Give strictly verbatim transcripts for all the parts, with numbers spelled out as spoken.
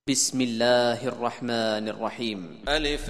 بسم الله الرحمن الرحيم. ألف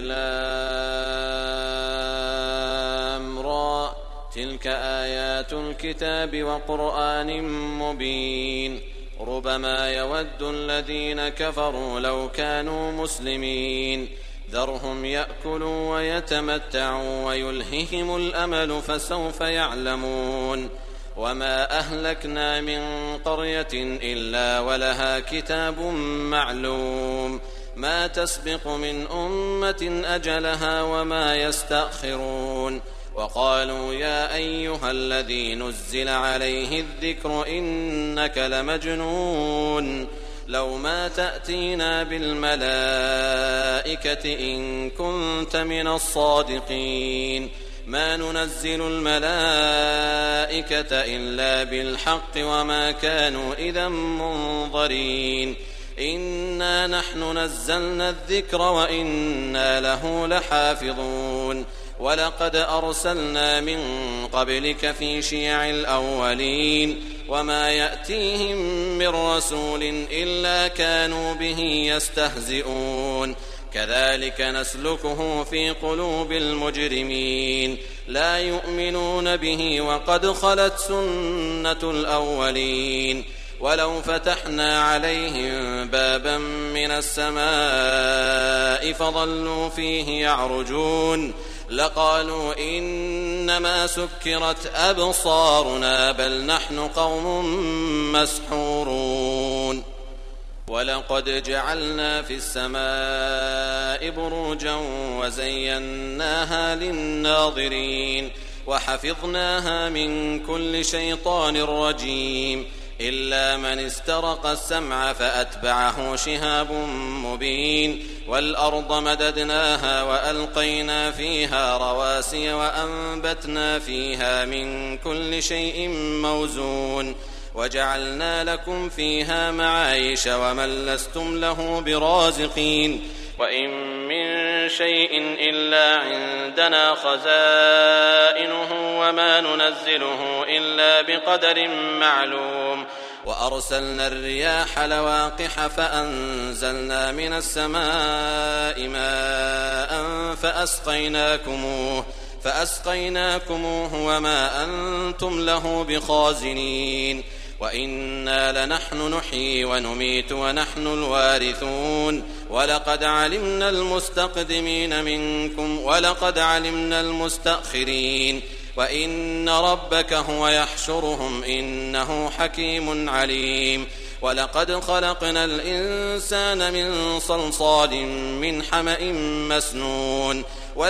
لام را تلك آيات الكتاب وقرآن مبين ربما يود الذين كفروا لو كانوا مسلمين ذرهم يأكلوا ويتمتعوا ويلههم الأمل فسوف يعلمون وما أهلكنا من قرية إلا ولها كتاب معلوم ما تسبق من أمة أجلها وما يستأخرون وقالوا يا أيها الذي نزل عليه الذكر إنك لمجنون لو ما تأتينا بالملائكة إن كنت من الصادقين ما ننزل الملائكة إلا بالحق وما كانوا إذا منظرين إنا نحن نزلنا الذكر وإنا له لحافظون ولقد أرسلنا من قبلك في شيع الأولين وما يأتيهم من رسول إلا كانوا به يستهزئون كذلك نسلكه في قلوب المجرمين لا يؤمنون به وقد خلت سنة الأولين ولو فتحنا عليهم بابا من السماء فظلوا فيه يعرجون لقالوا إنما سكرت أبصارنا بل نحن قوم مسحورون ولقد جعلنا في السماء بروجا وزيناها للناظرين وحفظناها من كل شيطان رجيم إلا من استرق السمع فأتبعه شهاب مبين والأرض مددناها وألقينا فيها رواسي وأنبتنا فيها من كل شيء موزون وجعلنا لكم فيها معايش ومن لستم له برازقين وإن من شيء إلا عندنا خزائنه وما ننزله إلا بقدر معلوم وأرسلنا الرياح لواقح فأنزلنا من السماء ماء فأسقيناكموه فأسقيناكموه وما أنتم له بخازنين وإنا لنحن نحيي ونميت ونحن الوارثون ولقد علمنا المستقدمين منكم ولقد علمنا المستأخرين وإن ربك هو يحشرهم إنه حكيم عليم ولقد خلقنا الإنسان من صلصال من حمأ مسنون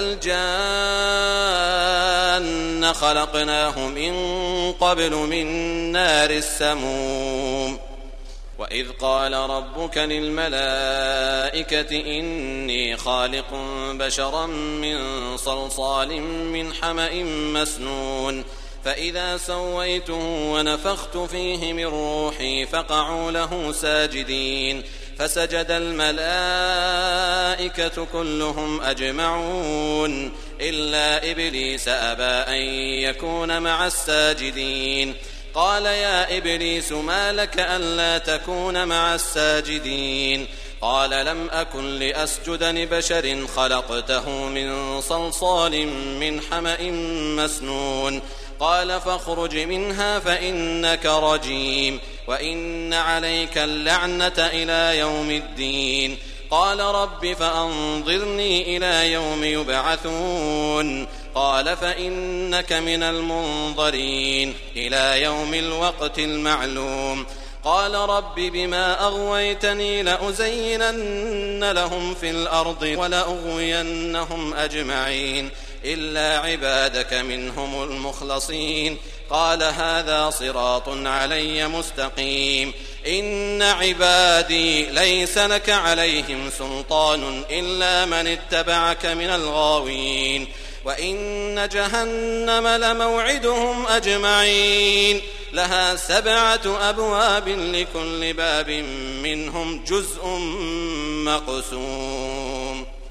والجان خلقناه من قبل من نار السموم وإذ قال ربك للملائكة إني خالق بشرا من صلصال من حمأ مسنون فإذا سويته ونفخت فيه من روحي فقعوا له ساجدين فسجد الملائكة كلهم أجمعون إلا إبليس أبى أن يكون مع الساجدين قال يا إبليس ما لك ألا تكون مع الساجدين قال لم أكن لأسجد لبشر خلقته من صلصال من حمأ مسنون قال فاخرج منها فإنك رجيم وإن عليك اللعنة إلى يوم الدين قال رب فأنظرني إلى يوم يبعثون قال فإنك من المنظرين إلى يوم الوقت المعلوم قال رب بما أغويتني لأزينن لهم في الأرض ولأغوينهم أجمعين إلا عبادك منهم المخلصين قال هذا صراط علي مستقيم إن عبادي ليس لك عليهم سلطان إلا من اتبعك من الغاوين وإن جهنم لموعدهم أجمعين لها سبعة أبواب لكل باب منهم جزء مقسوم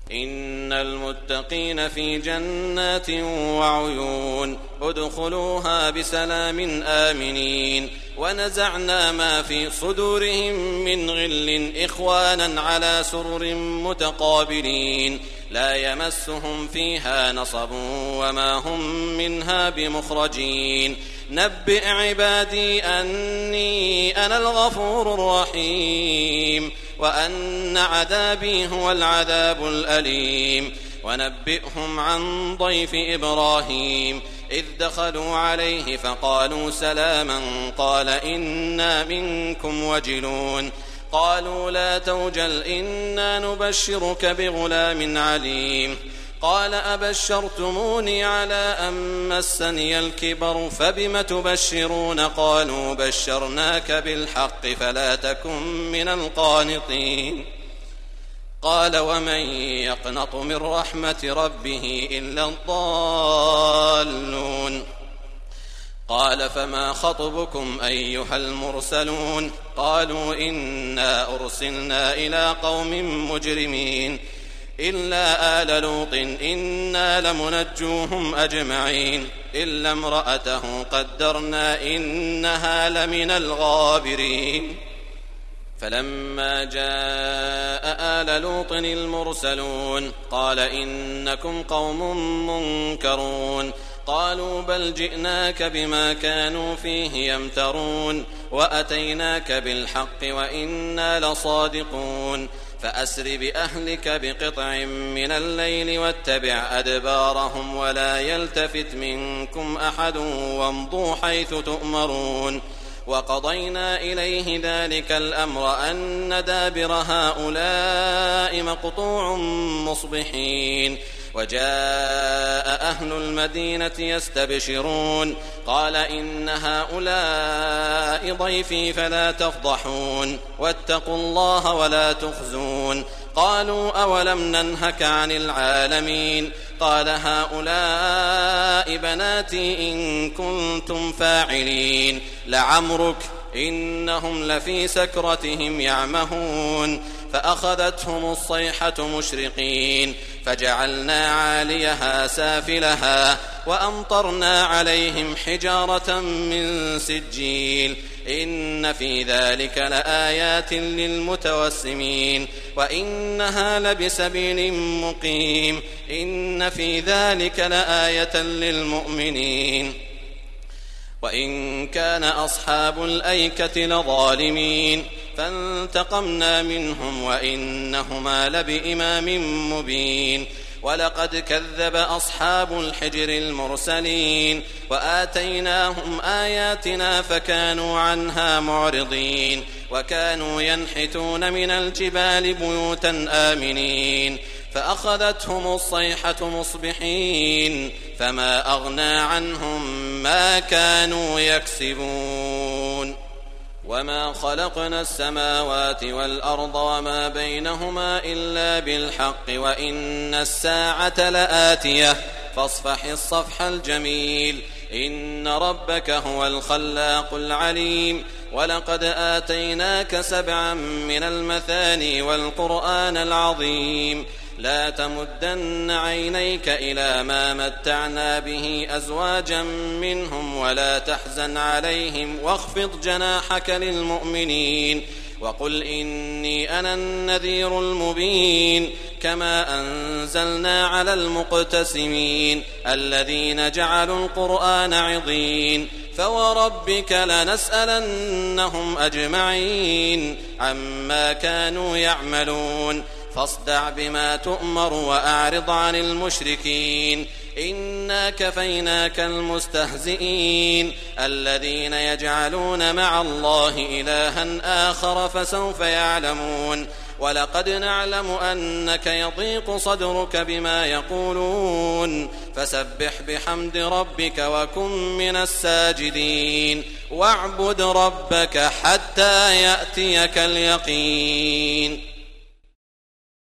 إن المتقين في جنات وعيون ادخلوها بسلام آمنين ونزعنا ما في صدورهم من غل إخوانا على سرر متقابلين لا يمسهم فيها نصب وما هم منها بمخرجين نبئ عبادي أني أنا الغفور الرحيم وأن عذابي هو العذاب الأليم ونبئهم عن ضيف إبراهيم إذ دخلوا عليه فقالوا سلاما قال إنا منكم وجلون قالوا لا توجل إنا نبشرك بغلام عليم قال أبشرتموني على أن مسني الكبر فبم تبشرون قالوا بشرناك بالحق فلا تكن من القانطين قال ومن يقنط من رحمة ربه إلا الضالون قال فما خطبكم أيها المرسلون قالوا إنا أرسلنا إلى قوم مجرمين إلا آل لوط إنا لمنجوهم أجمعين إلا امرأته قدرنا إنها لمن الغابرين فلما جاء آل لوط المرسلون قال إنكم قوم منكرون قالوا بل جئناك بما كانوا فيه يمترون وأتيناك بالحق وإنا لصادقون فأسر بأهلك بقطع من الليل واتبع أدبارهم ولا يلتفت منكم أحد وامضوا حيث تؤمرون وقضينا إليه ذلك الأمر أن دابر هؤلاء مقطوع مصبحين وجاء أهل المدينة يستبشرون قال إن هؤلاء ضيفي فلا تفضحون واتقوا الله ولا تخزون قالوا أولم ننهك عن العالمين قال هؤلاء بناتي إن كنتم فاعلين لعمرك إنهم لفي سكرتهم يعمهون فأخذتهم الصيحة مشرقين فجعلنا عاليها سافلها وأمطرنا عليهم حجارة من سجيل إن في ذلك لآيات للمتوسمين وإنها لبسبيل مقيم إن في ذلك لآية للمؤمنين وإن كان أصحاب الأيكة لظالمين فانتقمنا منهم وإنهما لبإمام مبين ولقد كذب أصحاب الحجر المرسلين وآتيناهم آياتنا فكانوا عنها معرضين وكانوا ينحتون من الجبال بيوتا آمنين فأخذتهم الصيحة مصبحين فما أغنى عنهم ما كانوا يكسبون وما خلقنا السماوات والأرض وما بينهما إلا بالحق وإن الساعة لآتية فاصفح الصفح الجميل إن ربك هو الخلاق العليم ولقد آتيناك سبعا من المثاني والقرآن العظيم لا تمدن عينيك إلى ما متعنا به أزواجا منهم ولا تحزن عليهم واخفض جناحك للمؤمنين وقل إني أنا النذير المبين كما أنزلنا على المقتسمين الذين جعلوا القرآن عضين فوربك لنسألنهم أجمعين عما كانوا يعملون فاصدع بما تؤمر وأعرض عن المشركين إنا كفيناك المستهزئين الذين يجعلون مع الله إلها آخر فسوف يعلمون ولقد نعلم أنك يضيق صدرك بما يقولون فسبح بحمد ربك وكن من الساجدين واعبد ربك حتى يأتيك اليقين